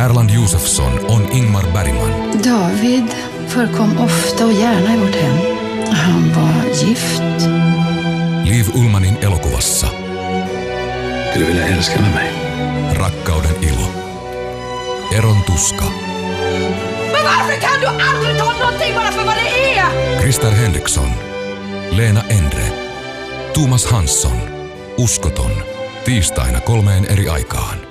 Erland Josephson on Ingmar Bergman. David förekom ofta och gärna i vårt hem. Han var gift. Liv Ullmanin elokuvassa. Skulle vilja älska med mig. Rakkauden ilo. Eron tuska. Men varför kan du aldrig ta någonting bara för vad det är? Christer Henriksson. Leena Endre. Thomas Hansson. Uskoton. Tiistaina 3 eri aikaan.